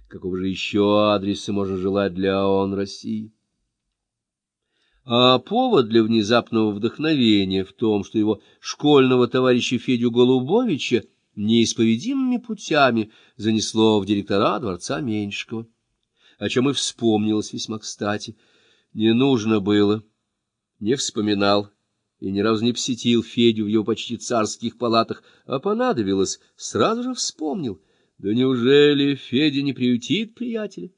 Какого же еще адреса можно желать для ООН России? А повод для внезапного вдохновения в том, что его школьного товарища Федю Голубовича неисповедимыми путями занесло в директора дворца Меньшикова, о чем и вспомнилось весьма кстати. Не нужно было, не вспоминал и ни разу не посетил Федю в его почти царских палатах, а понадобилось, сразу же вспомнил. Да неужели Федя не приютит приятеля?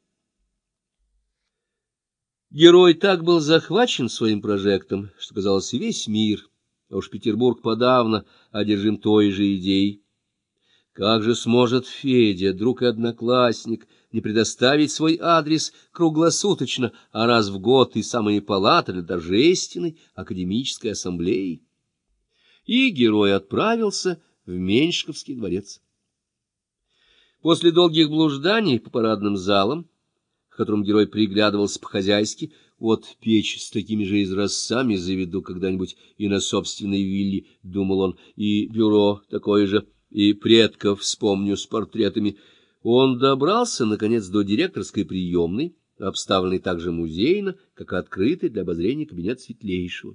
Герой так был захвачен своим прожектом, что, казалось, весь мир, а уж Петербург подавно, одержим той же идеей. Как же сможет Федя, друг и одноклассник, не предоставить свой адрес круглосуточно, а раз в год и самые палаты для торжественной академической ассамблеи? И герой отправился в Меньшиковский дворец. После долгих блужданий по парадным залам, к которым герой приглядывался по-хозяйски, вот печь с такими же изразцами заведу когда-нибудь и на собственной вилле, думал он, и бюро такое же, и предков вспомню с портретами. Он добрался, наконец, до директорской приемной, обставленной так же музейно, как и открытый для обозрения кабинет Светлейшего.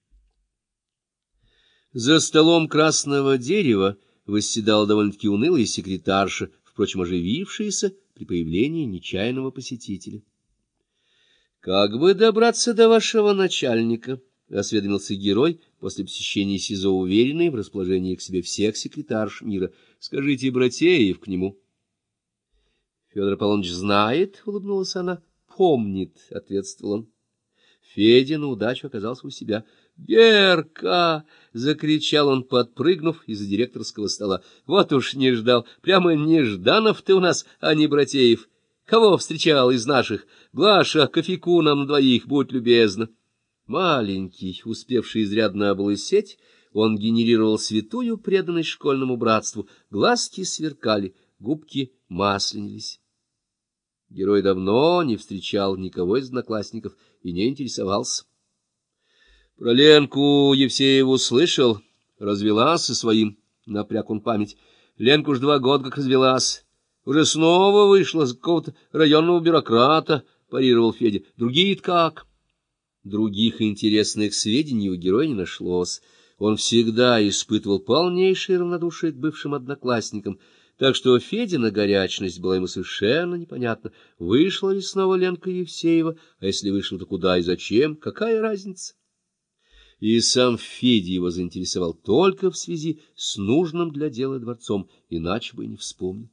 За столом красного дерева восседала довольно-таки унылая секретарша, впрочем, оживившаяся при появлении нечаянного посетителя. — Как бы добраться до вашего начальника? — осведомился герой после посещения СИЗО, уверенный в расположении к себе всех секретарш мира. — Скажите, Братеев, к нему. — Федор Аполлоныч знает, — улыбнулась она. — Помнит, — ответствовал он. Федя на удачу оказался у себя. «Герка!» — закричал он, подпрыгнув из-за директорского стола. «Вот уж не ждал! Прямо Нежданов ты у нас, а не Братеев! Кого встречал из наших? Глаша, кофейку нам на двоих, будь любезна!» Маленький, успевший изрядно облысеть, он генерировал святую преданность школьному братству. Глазки сверкали, губки масленились. Герой давно не встречал никого из одноклассников и не интересовался. Про Ленку Евсееву слышал, развелась со своим, напряг он память. Ленку уж 2 года как развелась, уже снова вышла за какого-то районного бюрократа, парировал Федя. Другие-то как? Других интересных сведений у героя не нашлось. Он всегда испытывал полнейшее равнодушие к бывшим одноклассникам, так что Федина горячность была ему совершенно непонятна. Вышла ли снова Ленка Евсеева, а если вышла, то куда и зачем, какая разница? И сам Федя его заинтересовал только в связи с нужным для дела дворцом, иначе бы и не вспомнил.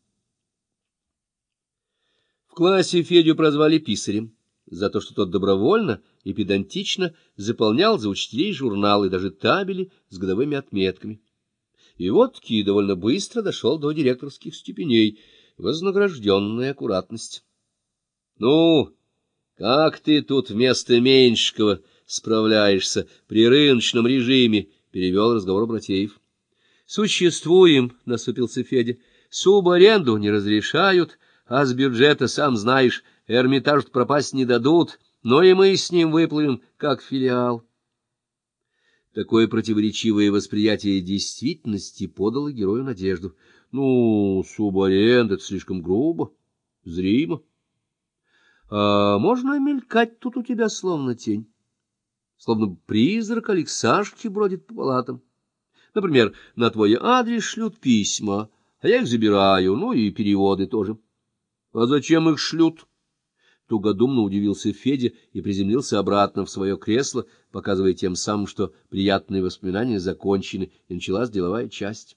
В классе Федю прозвали писарем за то, что тот добровольно и педантично заполнял за учителей журналы, даже табели с годовыми отметками. И вот-таки довольно быстро дошел до директорских степеней, вознагражденная аккуратность. — Ну, как ты тут вместо Меньшикова справляешься при рыночном режиме? — перевел разговор Братеев. — Существуем, — насупился Федя. — Субаренду не разрешают, а с бюджета, сам знаешь, Эрмитаж пропасть не дадут, но и мы с ним выплывем, как филиал. Такое противоречивое восприятие действительности подало герою надежду. Ну, субаренда — это слишком грубо, зримо. А можно мелькать тут у тебя словно тень? Словно призрак Алексашки бродит по палатам. Например, на твой адрес шлют письма, а я их забираю, ну и переводы тоже. А зачем их шлют? Тугодумно удивился Федя и приземлился обратно в свое кресло, показывая тем самым, что приятные воспоминания закончены, и началась деловая часть.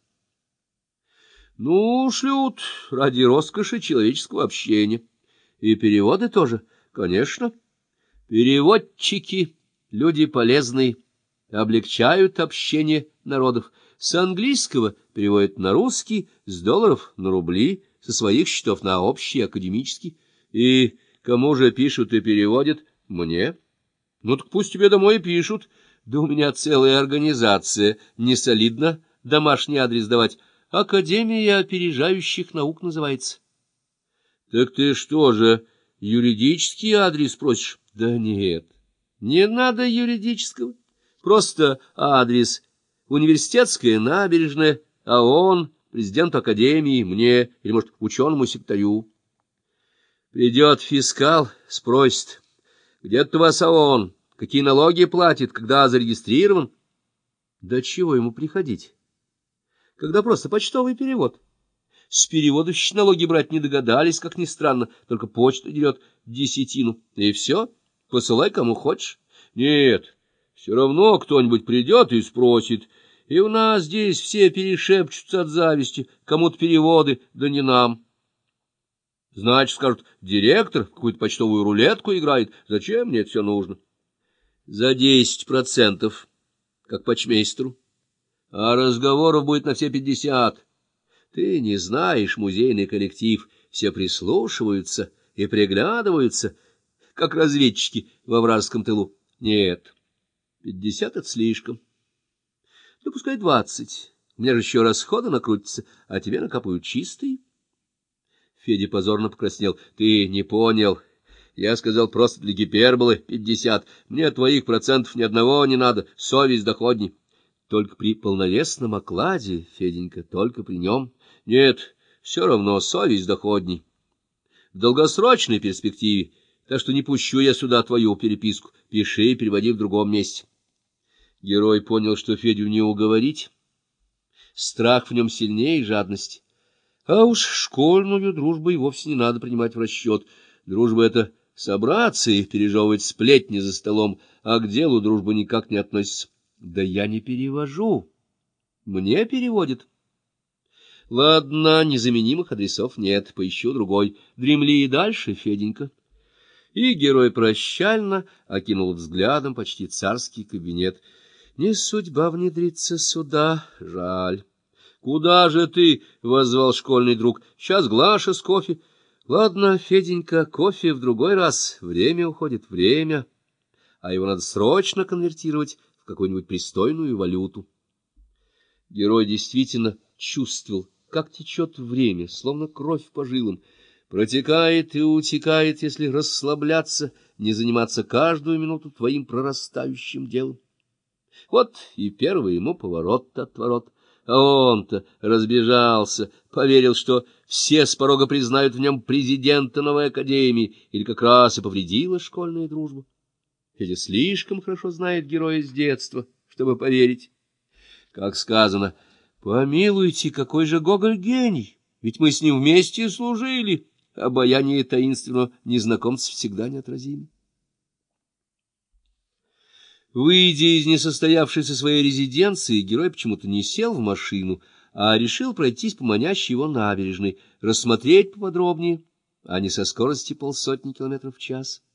Ну, шлют ради роскоши человеческого общения. И переводы тоже, конечно. Переводчики — люди полезные, облегчают общение народов. С английского переводят на русский, с долларов на рубли, со своих счетов на общий, академический. И кому же пишут и переводят? Мне. Ну так пусть тебе домой и пишут. Да у меня целая организация, не солидно домашний адрес давать. Академия опережающих наук называется. Так ты что же, юридический адрес просишь? Да нет, не надо юридического. Просто адрес. Университетская набережная, ООН, президенту академии, мне или, может, ученому секретарю. Придет фискал, спросит, где-то у вас ООН, какие налоги платит, когда зарегистрирован. Да чего ему приходить, когда просто почтовый перевод? С перевода еще налоги брать не догадались, как ни странно, только почта дерет десятину. И все, посылай кому хочешь. Нет, все равно кто-нибудь придет и спросит. И у нас здесь все перешепчутся от зависти, кому-то переводы, да не нам. Значит, скажут, директор в какую-то почтовую рулетку играет. Зачем мне это все нужно? За 10%, как почмейстеру. А разговоров будет на все 50. Ты не знаешь музейный коллектив, все прислушиваются и приглядываются, как разведчики во вражеском тылу. Нет, 50 — это слишком. Ну, пускай 20. У меня же еще расходы накрутятся, а тебе накапают чистые. Федя позорно покраснел. Ты не понял. Я сказал просто для гиперболы 50. Мне твоих процентов ни одного не надо, совесть доходней. Только при полновесном окладе, Феденька, только при нем. Нет, все равно совесть доходней. В долгосрочной перспективе, так что не пущу я сюда твою переписку. Пиши и переводи в другом месте. Герой понял, что Федю не уговорить. Страх в нем сильнее жадности. А уж школьную дружбу и вовсе не надо принимать в расчет. Дружба — это собраться и пережевывать сплетни за столом, а к делу дружба никак не относится. Да я не перевожу. Мне переводят. Ладно, незаменимых адресов нет, поищу другой. Дремли и дальше, Феденька. И герой прощально окинул взглядом почти царский кабинет. Не судьба внедриться сюда, жаль. — Куда же ты? — воззвал школьный друг. — Сейчас Глаша с кофе. — Ладно, Феденька, кофе в другой раз. Время уходит, время. А его надо срочно конвертировать в какую-нибудь пристойную валюту. Герой действительно чувствовал, как течет время, словно кровь по жилам. Протекает и утекает, если расслабляться, не заниматься каждую минуту твоим прорастающим делом. Вот и первый ему поворот-отворот. А он-то разбежался, поверил, что все с порога признают в нем президента новой академии, или как раз и повредила школьная дружба. Федя слишком хорошо знает героя с детства, чтобы поверить. Как сказано, помилуйте, какой же Гоголь гений, ведь мы с ним вместе служили. Обаяние таинственного незнакомца всегда неотразимо. Выйдя из несостоявшейся своей резиденции, герой почему-то не сел в машину, а решил пройтись по манящей его набережной, рассмотреть поподробнее, а не со скорости 50 км в час.